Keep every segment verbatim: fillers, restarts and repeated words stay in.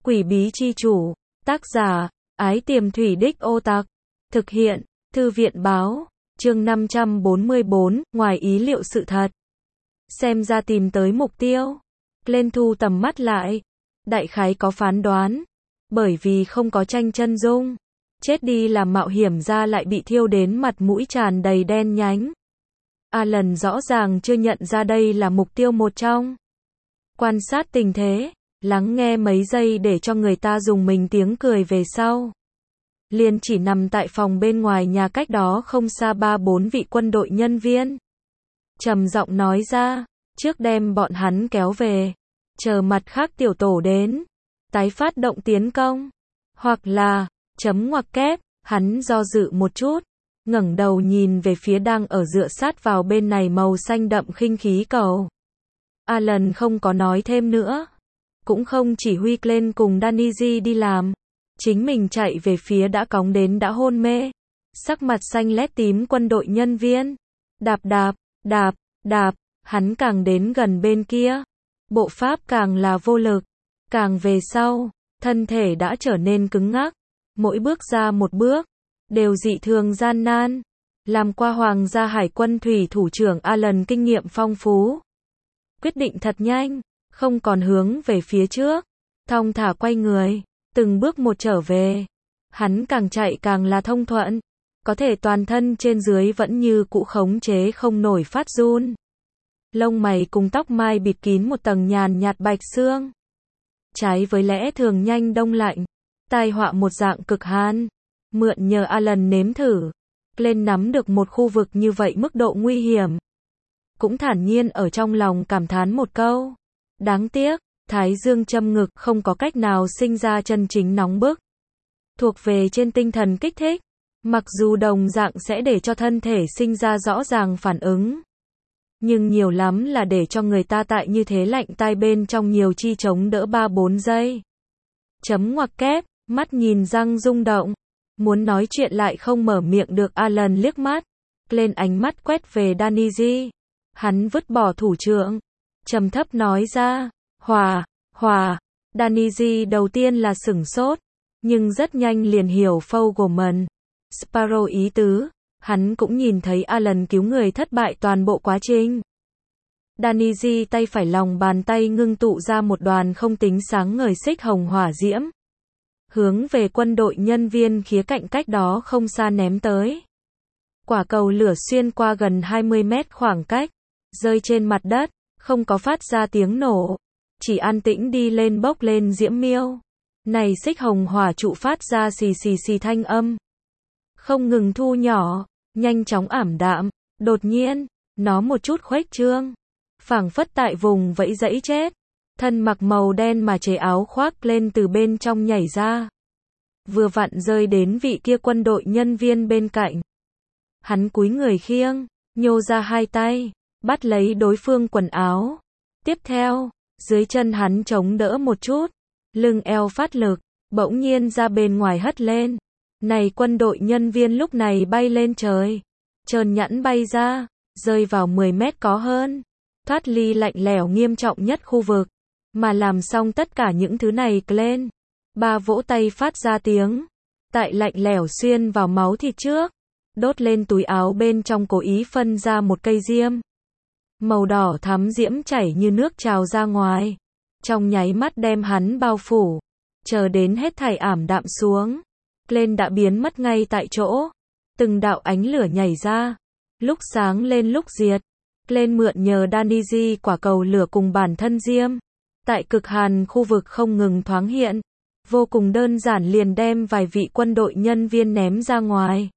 Quỷ bí chi chủ, tác giả, Ái Tiềm Thủy Đích Ô Tặc, thực hiện, Thư viện báo, chương năm trăm bốn mươi bốn, ngoài ý liệu sự thật. Xem ra tìm tới mục tiêu. Lên thu tầm mắt lại. Đại khái có phán đoán. Bởi vì không có tranh chân dung. Chết đi làm mạo hiểm ra lại bị thiêu đến mặt mũi tràn đầy đen nhánh. Alan rõ ràng chưa nhận ra đây là mục tiêu một trong. Quan sát tình thế, lắng nghe mấy giây để cho người ta dùng mình tiếng cười về sau. Liền chỉ nằm tại phòng bên ngoài nhà cách đó không xa ba bốn vị quân đội nhân viên. Trầm giọng nói ra, trước đem bọn hắn kéo về, chờ mặt khác tiểu tổ đến, tái phát động tiến công, hoặc là, chấm ngoặc kép, hắn do dự một chút, ngẩng đầu nhìn về phía đang ở dựa sát vào bên này màu xanh đậm khinh khí cầu. Alan không có nói thêm nữa, cũng không chỉ huy lên cùng Danny đi làm, chính mình chạy về phía đã cóng đến đã hôn mê, sắc mặt xanh lét tím quân đội nhân viên. Đạp đạp, đạp, đạp, hắn càng đến gần bên kia, bộ pháp càng là vô lực, càng về sau, thân thể đã trở nên cứng ngắc, mỗi bước ra một bước, đều dị thường gian nan. Làm qua Hoàng gia Hải quân thủy thủ trưởng Alan kinh nghiệm phong phú. Quyết định thật nhanh, không còn hướng về phía trước, thong thả quay người, từng bước một trở về. Hắn càng chạy càng là thông thuận, có thể toàn thân trên dưới vẫn như cũ khống chế không nổi phát run. Lông mày cùng tóc mai bịt kín một tầng nhàn nhạt bạch xương. Trái với lẽ thường nhanh đông lạnh, tai họa một dạng cực hàn. Mượn nhờ Alan nếm thử, lên nắm được một khu vực như vậy mức độ nguy hiểm. Cũng thản nhiên ở trong lòng cảm thán một câu. Đáng tiếc, thái dương châm ngực không có cách nào sinh ra chân chính nóng bức. Thuộc về trên tinh thần kích thích, mặc dù đồng dạng sẽ để cho thân thể sinh ra rõ ràng phản ứng. Nhưng nhiều lắm là để cho người ta tại như thế lạnh tai bên trong nhiều chi chống đỡ ba bốn giây. Chấm ngoặc kép, mắt nhìn răng rung động. Muốn nói chuyện lại không mở miệng được. Alan liếc mắt, lên ánh mắt quét về Danny. Hắn vứt bỏ thủ trưởng, trầm thấp nói ra, hòa, hòa. Danny đầu tiên là sửng sốt, nhưng rất nhanh liền hiểu Fogelman, Sparrow ý tứ. Hắn cũng nhìn thấy Alan cứu người thất bại toàn bộ quá trình. Danny tay phải lòng bàn tay ngưng tụ ra một đoàn không tính sáng ngời xích hồng hỏa diễm, hướng về quân đội nhân viên khía cạnh cách đó không xa ném tới. Quả cầu lửa xuyên qua gần hai mươi mét khoảng cách, rơi trên mặt đất, không có phát ra tiếng nổ, chỉ an tĩnh đi lên bốc lên diễm miêu. Này xích hồng hỏa trụ phát ra xì xì xì thanh âm, không ngừng thu nhỏ, nhanh chóng ảm đạm. Đột nhiên, nó một chút khuếch trương, phảng phất tại vùng vẫy dẫy chết. Thân mặc màu đen mà chế áo khoác lên từ bên trong nhảy ra, vừa vặn rơi đến vị kia quân đội nhân viên bên cạnh. Hắn cúi người khiêng, nhô ra hai tay, bắt lấy đối phương quần áo. Tiếp theo, dưới chân hắn chống đỡ một chút, lưng eo phát lực, bỗng nhiên ra bên ngoài hất lên. Này quân đội nhân viên lúc này bay lên trời, trơn nhẵn bay ra, rơi vào mười mét có hơn, thoát ly lạnh lẽo nghiêm trọng nhất khu vực. Mà làm xong tất cả những thứ này lên, ba vỗ tay phát ra tiếng, tại lạnh lẽo xuyên vào máu thịt trước, đốt lên túi áo bên trong cố ý phân ra một cây diêm. Màu đỏ thắm diễm chảy như nước trào ra ngoài, trong nháy mắt đem hắn bao phủ, chờ đến hết thảy ảm đạm xuống. Lên đã biến mất ngay tại chỗ, từng đạo ánh lửa nhảy ra, lúc sáng lên lúc diệt. Lên mượn nhờ Danny quả cầu lửa cùng bản thân diêm, tại cực hàn khu vực không ngừng thoáng hiện, vô cùng đơn giản liền đem vài vị quân đội nhân viên ném ra ngoài.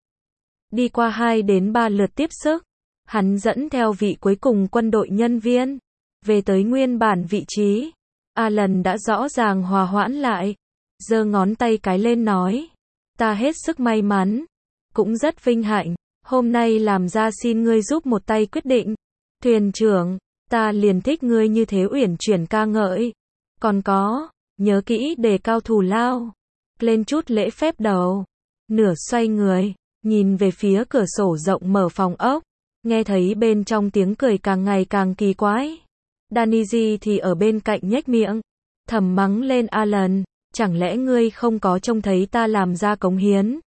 Đi qua hai đến ba lượt tiếp sức, hắn dẫn theo vị cuối cùng quân đội nhân viên về tới nguyên bản vị trí. Alan đã rõ ràng hòa hoãn lại, giơ ngón tay cái lên nói, ta hết sức may mắn, cũng rất vinh hạnh, hôm nay làm ra xin ngươi giúp một tay quyết định. Thuyền trưởng, ta liền thích ngươi như thế uyển chuyển ca ngợi. Còn có, nhớ kỹ đề cao thù lao. Lên chút lễ phép đầu, nửa xoay người, nhìn về phía cửa sổ rộng mở phòng ốc, nghe thấy bên trong tiếng cười càng ngày càng kỳ quái. Danny thì ở bên cạnh nhếch miệng, thầm mắng lên Alan, chẳng lẽ ngươi không có trông thấy ta làm ra cống hiến?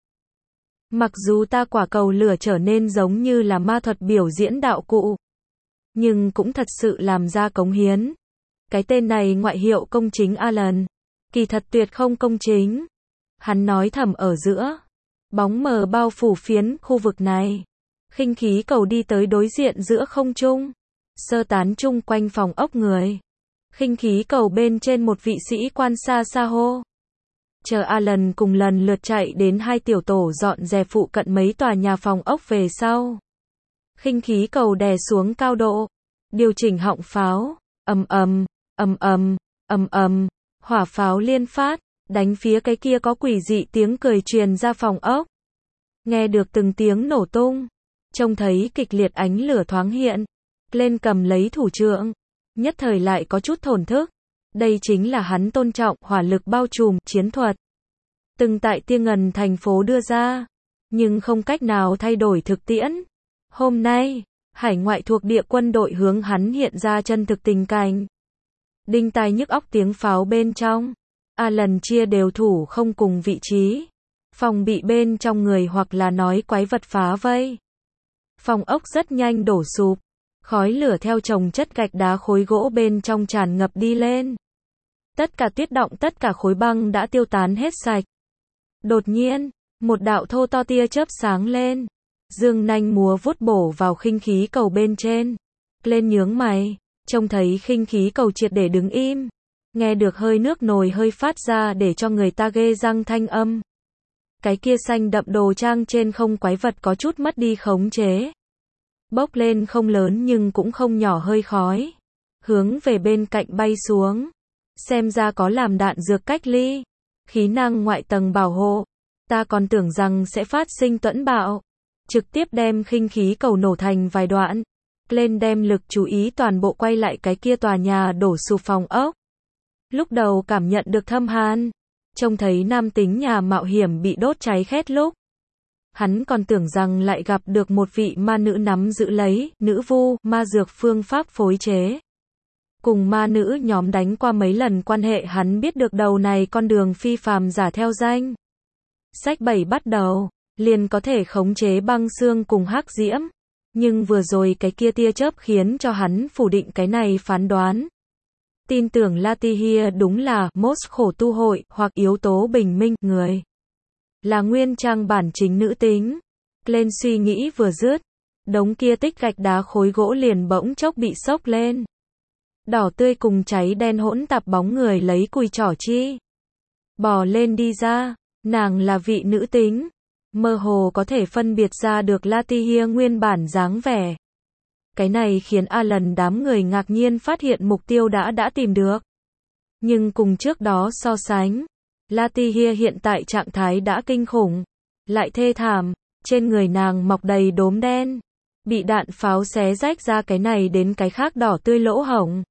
Mặc dù ta quả cầu lửa trở nên giống như là ma thuật biểu diễn đạo cụ, nhưng cũng thật sự làm ra cống hiến. Cái tên này ngoại hiệu công chính Alan, kỳ thật tuyệt không công chính. Hắn nói thầm ở giữa. Bóng mờ bao phủ phiến khu vực này. Khinh khí cầu đi tới đối diện giữa không trung, sơ tán chung quanh phòng ốc người. Khinh khí cầu bên trên một vị sĩ quan xa xa hô. Chờ Alan cùng lần lượt chạy đến hai tiểu tổ dọn dẹp phụ cận mấy tòa nhà phòng ốc về sau. Khinh khí cầu đè xuống cao độ, điều chỉnh họng pháo, ầm ầm, ầm ầm, ầm ầm, hỏa pháo liên phát, đánh phía cái kia có quỷ dị tiếng cười truyền ra phòng ốc. Nghe được từng tiếng nổ tung, trông thấy kịch liệt ánh lửa thoáng hiện, lên cầm lấy thủ trượng, nhất thời lại có chút thổn thức. Đây chính là hắn tôn trọng hỏa lực bao trùm chiến thuật từng tại Tia Ngần thành phố đưa ra, nhưng không cách nào thay đổi thực tiễn. Hôm nay, hải ngoại thuộc địa quân đội hướng hắn hiện ra chân thực tình cảnh. Đinh tai nhức óc tiếng pháo bên trong. Alan chia đều thủ không cùng vị trí. Phòng bị bên trong người hoặc là nói quái vật phá vây. Phòng ốc rất nhanh đổ sụp. Khói lửa theo chồng chất gạch đá khối gỗ bên trong tràn ngập đi lên. Tất cả tuyết động, tất cả khối băng đã tiêu tán hết sạch. Đột nhiên, một đạo thô to tia chớp sáng lên. Dương nanh múa vuốt bổ vào khinh khí cầu bên trên. Lên nhướng mày, trông thấy khinh khí cầu triệt để đứng im. Nghe được hơi nước nồi hơi phát ra để cho người ta ghê răng thanh âm. Cái kia xanh đậm đồ trang trên không quái vật có chút mất đi khống chế. Bốc lên không lớn nhưng cũng không nhỏ hơi khói. Hướng về bên cạnh bay xuống. Xem ra có làm đạn dược cách ly. Khí năng ngoại tầng bảo hộ. Ta còn tưởng rằng sẽ phát sinh tuẫn bạo. Trực tiếp đem khinh khí cầu nổ thành vài đoạn. Lên đem lực chú ý toàn bộ quay lại cái kia tòa nhà đổ sụp phòng ốc. Lúc đầu cảm nhận được thâm hàn. Trông thấy nam tính nhà mạo hiểm bị đốt cháy khét lúc. Hắn còn tưởng rằng lại gặp được một vị ma nữ nắm giữ lấy, nữ vu, ma dược phương pháp phối chế. Cùng ma nữ nhóm đánh qua mấy lần quan hệ hắn biết được đầu này con đường phi phàm giả theo danh. Sách bảy bắt đầu, liền có thể khống chế băng xương cùng hắc diễm. Nhưng vừa rồi cái kia tia chớp khiến cho hắn phủ định cái này phán đoán. Tin tưởng Latihia đúng là Mốt khổ tu hội hoặc yếu tố bình minh người. Là nguyên trang bản chính nữ tính. Lên suy nghĩ vừa dứt. Đống kia tích gạch đá khối gỗ liền bỗng chốc bị sốc lên. Đỏ tươi cùng cháy đen hỗn tạp bóng người lấy cùi trỏ chi. Bò lên đi ra. Nàng là vị nữ tính. Mơ hồ có thể phân biệt ra được Latihia nguyên bản dáng vẻ. Cái này khiến Alan đám người ngạc nhiên phát hiện mục tiêu đã đã tìm được. Nhưng cùng trước đó so sánh, Latihia hiện tại trạng thái đã kinh khủng, lại thê thảm, trên người nàng mọc đầy đốm đen, bị đạn pháo xé rách ra cái này đến cái khác đỏ tươi lỗ hổng.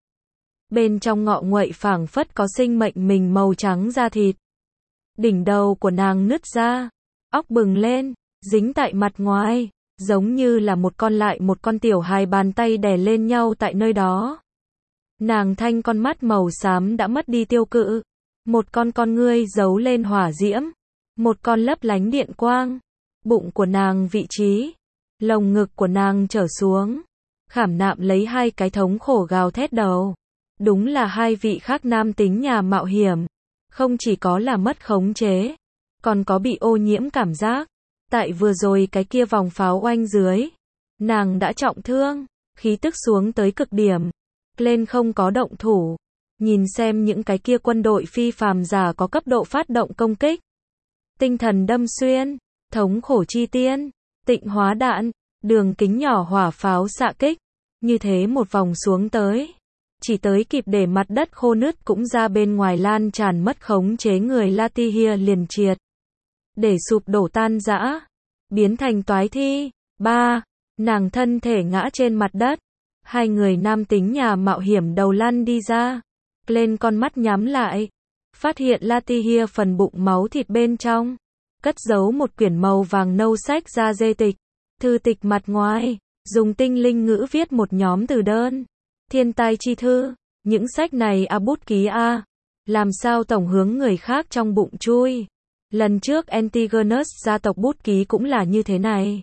Bên trong ngọ nguậy phảng phất có sinh mệnh mình màu trắng da thịt. Đỉnh đầu của nàng nứt ra, óc bừng lên, dính tại mặt ngoài. Giống như là một con lại một con tiểu hài bàn tay đè lên nhau tại nơi đó. Nàng thanh con mắt màu xám đã mất đi tiêu cự. Một con con ngươi giấu lên hỏa diễm. Một con lấp lánh điện quang. Bụng của nàng vị trí. Lồng ngực của nàng trở xuống. Khảm nạm lấy hai cái thống khổ gào thét đầu. Đúng là hai vị khác nam tính nhà mạo hiểm. Không chỉ có là mất khống chế. Còn có bị ô nhiễm cảm giác. Tại vừa rồi cái kia vòng pháo oanh dưới, nàng đã trọng thương, khí tức xuống tới cực điểm. Lên không có động thủ, nhìn xem những cái kia quân đội phi phàm giả có cấp độ phát động công kích. Tinh thần đâm xuyên, thống khổ chi tiên, tịnh hóa đạn, đường kính nhỏ hỏa pháo xạ kích. Như thế một vòng xuống tới, chỉ tới kịp để mặt đất khô nứt cũng ra bên ngoài lan tràn mất khống chế người Latihia liền triệt. Để sụp đổ tan rã, biến thành toái thi. Ba, nàng thân thể ngã trên mặt đất. Hai người nam tính nhà mạo hiểm đầu lăn đi ra. Lên con mắt nhắm lại. Phát hiện Latihia phần bụng máu thịt bên trong. Cất giấu một quyển màu vàng nâu sách ra dê tịch. Thư tịch mặt ngoài, dùng tinh linh ngữ viết một nhóm từ đơn. Thiên tai chi thư. Những sách này a bút ký A. Làm sao tổng hướng người khác trong bụng chui. Lần trước Antigonus gia tộc bút ký cũng là như thế này.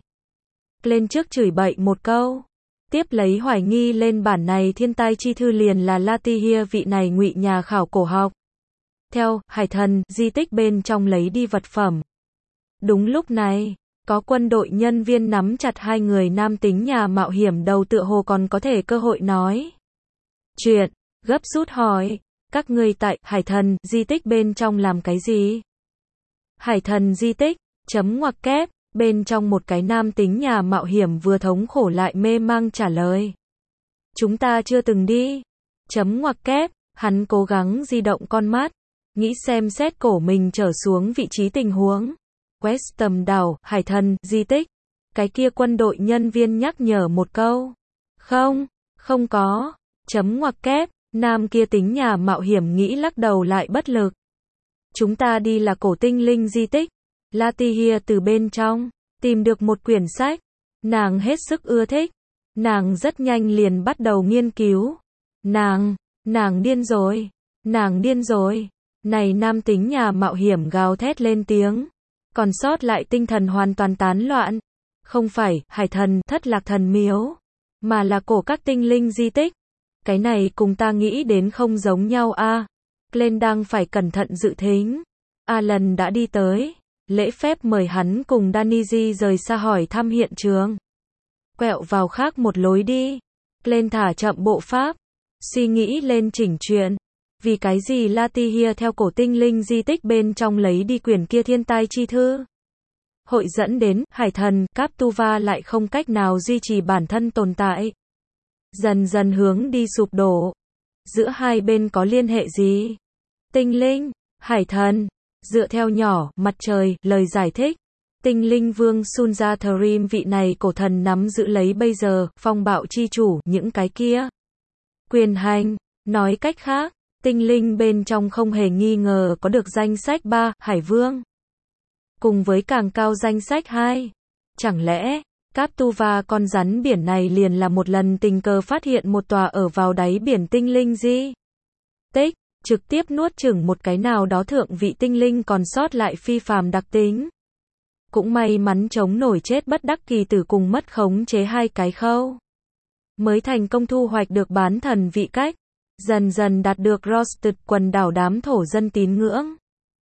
Lên trước chửi bậy một câu. Tiếp lấy hoài nghi lên bản này thiên tai chi thư liền là Latihia vị này ngụy nhà khảo cổ học. Theo, hải thần, di tích bên trong lấy đi vật phẩm. Đúng lúc này, có quân đội nhân viên nắm chặt hai người nam tính nhà mạo hiểm đầu tựa hồ còn có thể cơ hội nói chuyện, gấp rút hỏi, các ngươi tại hải thần di tích bên trong làm cái gì? Hải thần di tích, chấm ngoặc kép, bên trong một cái nam tính nhà mạo hiểm vừa thống khổ lại mê mang trả lời. Chúng ta chưa từng đi. Chấm ngoặc kép, hắn cố gắng di động con mắt, nghĩ xem xét cổ mình trở xuống vị trí tình huống. West tầm đảo, hải thần, di tích. Cái kia quân đội nhân viên nhắc nhở một câu. Không, không có. Chấm ngoặc kép, nam kia tính nhà mạo hiểm nghĩ lắc đầu lại bất lực. Chúng ta đi là cổ tinh linh di tích. Latihia từ bên trong, tìm được một quyển sách. Nàng hết sức ưa thích. Nàng rất nhanh liền bắt đầu nghiên cứu. Nàng, nàng điên rồi. Nàng điên rồi. Này nam tính nhà mạo hiểm gào thét lên tiếng. Còn sót lại tinh thần hoàn toàn tán loạn. Không phải, hải thần, thất lạc thần miếu. Mà là cổ các tinh linh di tích. Cái này cùng ta nghĩ đến không giống nhau a. À. Glenn đang phải cẩn thận dự thính. Alan đã đi tới. Lễ phép mời hắn cùng Daniji rời xa hỏi thăm hiện trường. Quẹo vào khác một lối đi. Glenn thả chậm bộ pháp. Suy nghĩ lên chỉnh chuyện. Vì cái gì Latihia theo cổ tinh linh di tích bên trong lấy đi quyển kia thiên tai chi thư? Hội dẫn đến, hải thần, Captuva lại không cách nào duy trì bản thân tồn tại. Dần dần hướng đi sụp đổ. Giữa hai bên có liên hệ gì? Tinh linh, hải thần, dựa theo nhỏ, mặt trời, lời giải thích. Tinh linh vương Sunjatharim vị này cổ thần nắm giữ lấy bây giờ, phong bạo chi chủ, những cái kia. Quyền hành, nói cách khác. Tinh linh bên trong không hề nghi ngờ có được danh sách ba, Hải Vương. Cùng với càng cao danh sách hai. Chẳng lẽ, Captuva con rắn biển này liền là một lần tình cờ phát hiện một tòa ở vào đáy biển tinh linh di tích, trực tiếp nuốt chửng một cái nào đó thượng vị tinh linh còn sót lại phi phàm đặc tính. Cũng may mắn chống nổi chết bất đắc kỳ tử cùng mất khống chế hai cái khâu. Mới thành công thu hoạch được bán thần vị cách. Dần dần đạt được Rosted quần đảo đám thổ dân tín ngưỡng.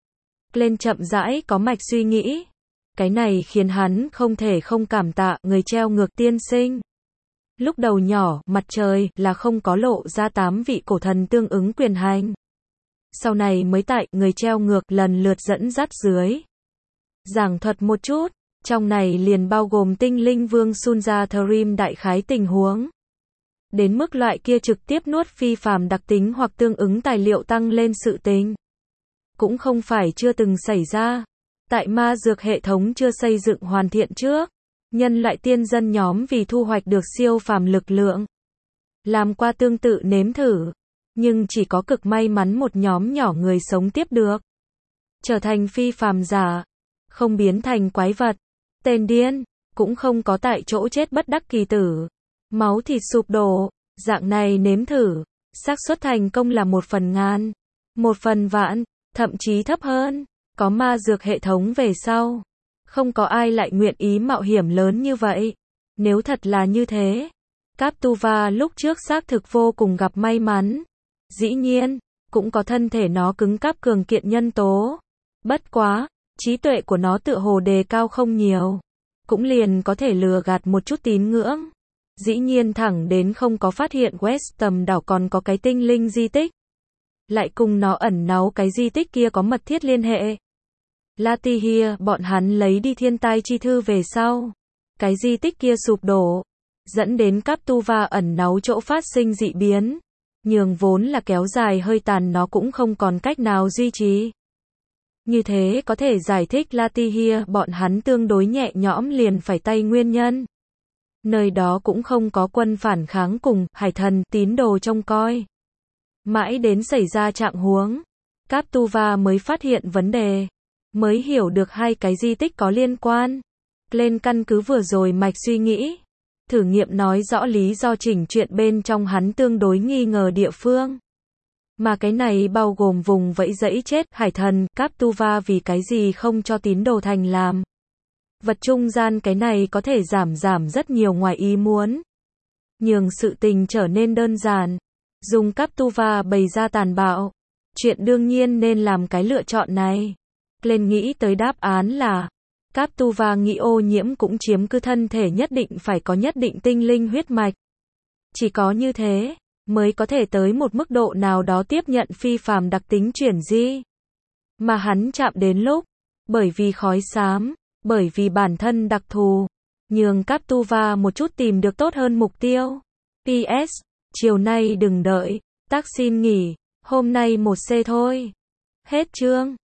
Glenn chậm rãi có mạch suy nghĩ. Cái này khiến hắn không thể không cảm tạ người treo ngược tiên sinh. Lúc đầu nhỏ, mặt trời là không có lộ ra tám vị cổ thần tương ứng quyền hành. Sau này mới tại người treo ngược lần lượt dẫn dắt dưới. Giảng thuật một chút, trong này liền bao gồm tinh linh vương Sunjatharim đại khái tình huống. Đến mức loại kia trực tiếp nuốt phi phàm đặc tính hoặc tương ứng tài liệu tăng lên sự tình. Cũng không phải chưa từng xảy ra. Tại ma dược hệ thống chưa xây dựng hoàn thiện trước, nhân loại tiên dân nhóm vì thu hoạch được siêu phàm lực lượng. Làm qua tương tự nếm thử. Nhưng chỉ có cực may mắn một nhóm nhỏ người sống tiếp được. Trở thành phi phàm giả. Không biến thành quái vật. Tên điên. Cũng không có tại chỗ chết bất đắc kỳ tử. Máu thịt sụp đổ, dạng này nếm thử, xác suất thành công là một phần ngàn, một phần vạn, thậm chí thấp hơn. Có ma dược hệ thống về sau, không có ai lại nguyện ý mạo hiểm lớn như vậy. Nếu thật là như thế, Captuva lúc trước xác thực vô cùng gặp may mắn. Dĩ nhiên, cũng có thân thể nó cứng cáp cường kiện nhân tố. Bất quá, trí tuệ của nó tựa hồ đề cao không nhiều, cũng liền có thể lừa gạt một chút tín ngưỡng. Dĩ nhiên thẳng đến không có phát hiện West tầm đảo còn có cái tinh linh di tích. Lại cùng nó ẩn náu cái di tích kia có mật thiết liên hệ. Latihia, bọn hắn lấy đi thiên tai chi thư về sau. Cái di tích kia sụp đổ. Dẫn đến Captuva ẩn náu chỗ phát sinh dị biến. Nhường vốn là kéo dài hơi tàn nó cũng không còn cách nào duy trì. Như thế có thể giải thích Latihia bọn hắn tương đối nhẹ nhõm liền phải tay nguyên nhân. Nơi đó cũng không có quân phản kháng cùng hải thần tín đồ trông coi. Mãi đến xảy ra trạng huống, Captuva mới phát hiện vấn đề, mới hiểu được hai cái di tích có liên quan. Lên căn cứ vừa rồi mạch suy nghĩ, thử nghiệm nói rõ lý do chỉnh chuyện bên trong hắn tương đối nghi ngờ địa phương. Mà cái này bao gồm vùng vẫy dẫy chết, hải thần, Captuva vì cái gì không cho tín đồ thành làm. Vật trung gian cái này có thể giảm giảm rất nhiều ngoài ý muốn. Nhường sự tình trở nên đơn giản. Dùng Captuva bày ra tàn bạo. Chuyện đương nhiên nên làm cái lựa chọn này. Lên nghĩ tới đáp án là Captuva nghĩ ô nhiễm cũng chiếm cứ thân thể nhất định phải có nhất định tinh linh huyết mạch. Chỉ có như thế, mới có thể tới một mức độ nào đó tiếp nhận phi phàm đặc tính chuyển di. Mà hắn chạm đến lúc, bởi vì khói xám, bởi vì bản thân đặc thù, nhường Captuva một chút tìm được tốt hơn mục tiêu. pê ét, chiều nay đừng đợi, tác xin nghỉ, hôm nay một xê thôi. Hết chương.